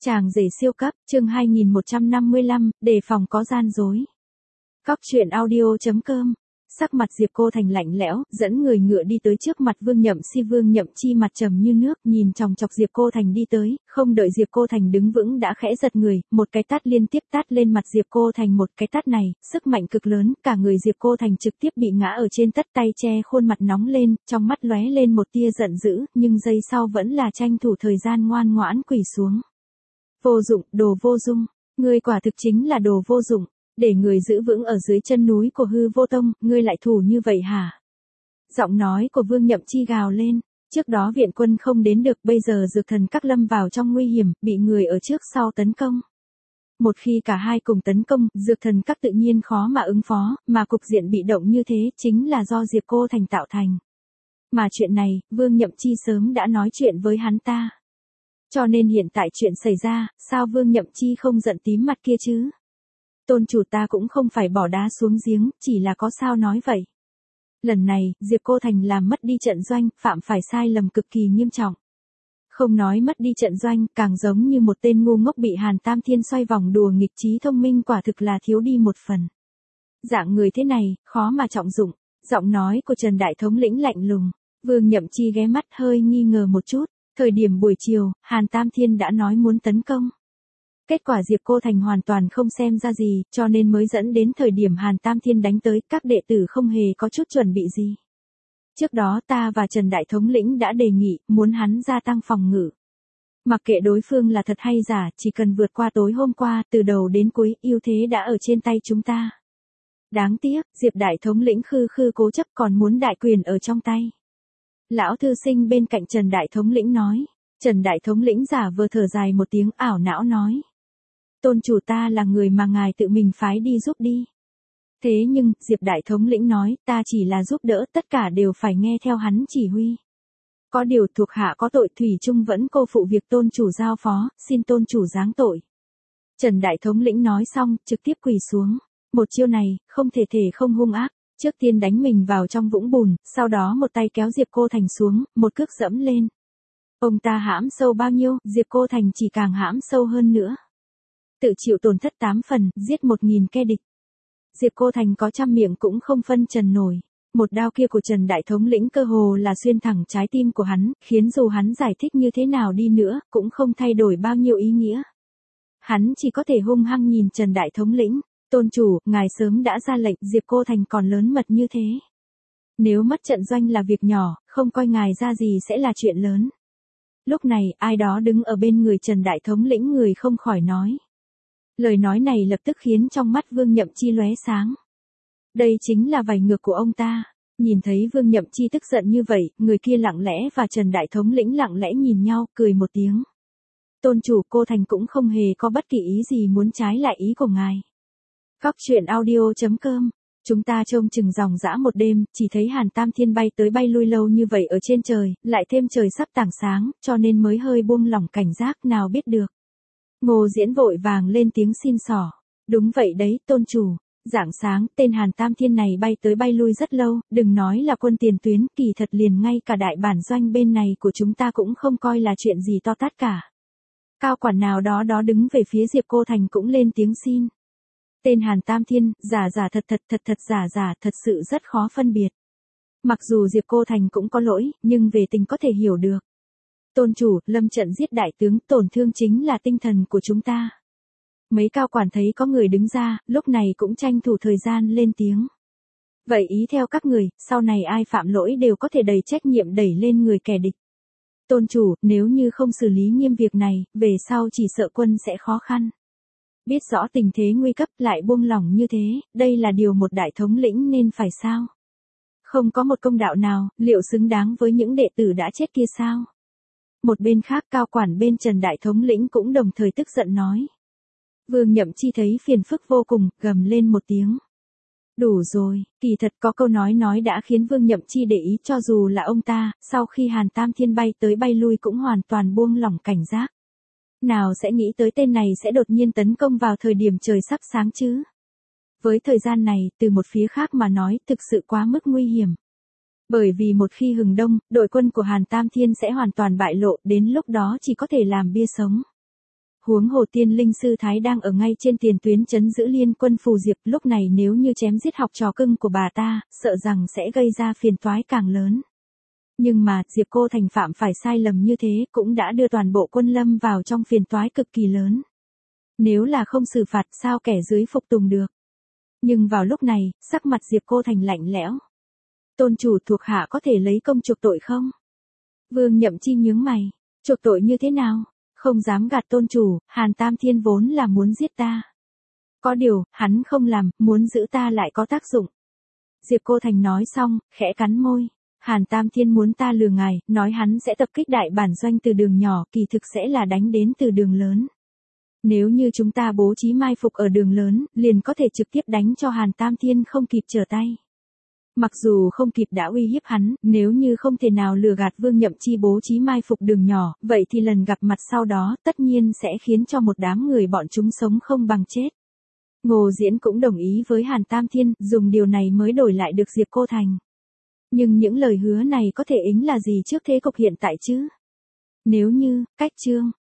Chàng rể siêu cấp, chương 2155, đề phòng có gian dối. Góc truyện audio.com. Sắc mặt Diệp Cô Thành lạnh lẽo, dẫn người ngựa đi tới trước mặt Vương Nhậm Si. Vương Nhậm Chi mặt trầm như nước, nhìn chòng chọc Diệp Cô Thành đi tới, không đợi Diệp Cô Thành đứng vững đã khẽ giật người, một cái tát liên tiếp tát lên mặt Diệp Cô Thành. Một cái tát này, sức mạnh cực lớn, cả người Diệp Cô Thành trực tiếp bị ngã ở trên tất, tay che khuôn mặt nóng lên, trong mắt lóe lên một tia giận dữ, nhưng giây sau vẫn là tranh thủ thời gian ngoan ngoãn quỳ xuống. Vô dụng, đồ vô dung, ngươi quả thực chính là đồ vô dụng, để người giữ vững ở dưới chân núi của Hư Vô Tông, ngươi lại thủ như vậy hả? Giọng nói của Vương Nhậm Chi gào lên, trước đó viện quân không đến được, bây giờ Dược Thần Các lâm vào trong nguy hiểm, bị người ở trước sau tấn công. Một khi cả hai cùng tấn công, Dược Thần Các tự nhiên khó mà ứng phó, mà cục diện bị động như thế chính là do Diệp Cô Thành tạo thành. Mà chuyện này, Vương Nhậm Chi sớm đã nói chuyện với hắn ta. Cho nên hiện tại chuyện xảy ra, sao Vương Nhậm Chi không giận tím mặt kia chứ? Tôn chủ ta cũng không phải bỏ đá xuống giếng, chỉ là có sao nói vậy. Lần này, Diệp Cô Thành làm mất đi trận doanh, phạm phải sai lầm cực kỳ nghiêm trọng. Không nói mất đi trận doanh, càng giống như một tên ngu ngốc bị Hàn Tam Thiên xoay vòng đùa nghịch, trí thông minh quả thực là thiếu đi một phần. Dạng người thế này, khó mà trọng dụng. Giọng nói của Trần Đại Thống lĩnh lạnh lùng. Vương Nhậm Chi ghé mắt hơi nghi ngờ một chút. Thời điểm buổi chiều, Hàn Tam Thiên đã nói muốn tấn công. Kết quả Diệp Cô Thành hoàn toàn không xem ra gì, cho nên mới dẫn đến thời điểm Hàn Tam Thiên đánh tới, các đệ tử không hề có chút chuẩn bị gì. Trước đó ta và Trần Đại Thống lĩnh đã đề nghị, muốn hắn gia tăng phòng ngự. Mặc kệ đối phương là thật hay giả, chỉ cần vượt qua tối hôm qua, từ đầu đến cuối, ưu thế đã ở trên tay chúng ta. Đáng tiếc, Diệp Đại Thống lĩnh khư cố chấp còn muốn đại quyền ở trong tay. Lão thư sinh bên cạnh Trần Đại Thống lĩnh nói. Trần Đại Thống lĩnh giả vờ thở dài một tiếng, ảo não nói. Tôn chủ ta là người mà ngài tự mình phái đi giúp đi. Thế nhưng, Diệp Đại Thống lĩnh nói, ta chỉ là giúp đỡ, tất cả đều phải nghe theo hắn chỉ huy. Có điều thuộc hạ có tội, thủy chung vẫn cô phụ việc tôn chủ giao phó, xin tôn chủ giáng tội. Trần Đại Thống lĩnh nói xong, trực tiếp quỳ xuống. Một chiêu này, không thể không hung ác. Trước tiên đánh mình vào trong vũng bùn, sau đó một tay kéo Diệp Cô Thành xuống, một cước dẫm lên. Ông ta hãm sâu bao nhiêu, Diệp Cô Thành chỉ càng hãm sâu hơn nữa. Tự chịu tổn thất 8 phần, giết 1000 kẻ địch. Diệp Cô Thành có trăm miệng cũng không phân trần nổi. Một đao kia của Trần Đại Thống lĩnh cơ hồ là xuyên thẳng trái tim của hắn, khiến dù hắn giải thích như thế nào đi nữa, cũng không thay đổi bao nhiêu ý nghĩa. Hắn chỉ có thể hung hăng nhìn Trần Đại Thống lĩnh. Tôn chủ, ngài sớm đã ra lệnh, Diệp Cô Thành còn lớn mật như thế. Nếu mất trận doanh là việc nhỏ, không coi ngài ra gì sẽ là chuyện lớn. Lúc này, ai đó đứng ở bên người Trần Đại Thống lĩnh người không khỏi nói. Lời nói này lập tức khiến trong mắt Vương Nhậm Chi lóe sáng. Đây chính là vảy ngược của ông ta. Nhìn thấy Vương Nhậm Chi tức giận như vậy, người kia lặng lẽ và Trần Đại Thống lĩnh lặng lẽ nhìn nhau, cười một tiếng. Tôn chủ, Cô Thành cũng không hề có bất kỳ ý gì muốn trái lại ý của ngài. Góc truyện audio.com. Chúng ta trông chừng dòng dã một đêm, chỉ thấy Hàn Tam Thiên bay tới bay lui lâu như vậy ở trên trời, lại thêm trời sắp tảng sáng, cho nên mới hơi buông lỏng cảnh giác, nào biết được. Ngô Diễn vội vàng lên tiếng xin xỏ. Đúng vậy đấy, tôn chủ. Rạng sáng, tên Hàn Tam Thiên này bay tới bay lui rất lâu, đừng nói là quân tiền tuyến, kỳ thật liền ngay cả đại bản doanh bên này của chúng ta cũng không coi là chuyện gì to tát cả. Cao quản nào đó đứng về phía Diệp Cô Thành cũng lên tiếng xin. Tên Hàn Tam Thiên, giả thật giả, thật sự rất khó phân biệt. Mặc dù Diệp Cô Thành cũng có lỗi, nhưng về tình có thể hiểu được. Tôn chủ, lâm trận giết đại tướng, tổn thương chính là tinh thần của chúng ta. Mấy cao quản thấy có người đứng ra, lúc này cũng tranh thủ thời gian lên tiếng. Vậy ý theo các người, sau này ai phạm lỗi đều có thể đẩy trách nhiệm đẩy lên người kẻ địch. Tôn chủ, nếu như không xử lý nghiêm việc này, về sau chỉ sợ quân sẽ khó khăn. Biết rõ tình thế nguy cấp lại buông lỏng như thế, đây là điều một đại thống lĩnh nên phải sao? Không có một công đạo nào, liệu xứng đáng với những đệ tử đã chết kia sao? Một bên khác cao quản bên Trần Đại Thống lĩnh cũng đồng thời tức giận nói. Vương Nhậm Chi thấy phiền phức vô cùng, gầm lên một tiếng. Đủ rồi, kỳ thật có câu nói đã khiến Vương Nhậm Chi để ý, cho dù là ông ta, sau khi Hàn Tam Thiên bay tới bay lui cũng hoàn toàn buông lỏng cảnh giác. Nào sẽ nghĩ tới tên này sẽ đột nhiên tấn công vào thời điểm trời sắp sáng chứ? Với thời gian này, từ một phía khác mà nói, thực sự quá mức nguy hiểm. Bởi vì một khi hừng đông, đội quân của Hàn Tam Thiên sẽ hoàn toàn bại lộ, đến lúc đó chỉ có thể làm bia sống. huống hồ Tiên Linh sư thái đang ở ngay trên tiền tuyến trấn giữ liên quân Phù Diệp, lúc này nếu như chém giết học trò cưng của bà ta, sợ rằng sẽ gây ra phiền toái càng lớn. Nhưng mà, Diệp Cô Thành phạm phải sai lầm như thế cũng đã đưa toàn bộ quân Lâm vào trong phiền toái cực kỳ lớn. Nếu là không xử phạt sao kẻ dưới phục tùng được. Nhưng vào lúc này, sắc mặt Diệp Cô Thành lạnh lẽo. Tôn chủ thuộc hạ có thể lấy công chuộc tội không? Vương Nhậm Chi nhướng mày. Chuộc tội như thế nào? Không dám gạt tôn chủ, Hàn Tam Thiên vốn là muốn giết ta. Có điều, hắn không làm, muốn giữ ta lại có tác dụng. Diệp Cô Thành nói xong, khẽ cắn môi. Hàn Tam Thiên muốn ta lừa ngài, nói hắn sẽ tập kích đại bản doanh từ đường nhỏ, kỳ thực sẽ là đánh đến từ đường lớn. Nếu như chúng ta bố trí mai phục ở đường lớn, liền có thể trực tiếp đánh cho Hàn Tam Thiên không kịp trở tay. Mặc dù không kịp đã uy hiếp hắn, nếu như không thể nào lừa gạt Vương Nhậm Chi bố trí mai phục đường nhỏ, vậy thì lần gặp mặt sau đó tất nhiên sẽ khiến cho một đám người bọn chúng sống không bằng chết. Ngô Diễn cũng đồng ý với Hàn Tam Thiên, dùng điều này mới đổi lại được Diệp Cô Thành. Nhưng những lời hứa này có thể ính là gì trước thế cục hiện tại chứ? Nếu như, cách chương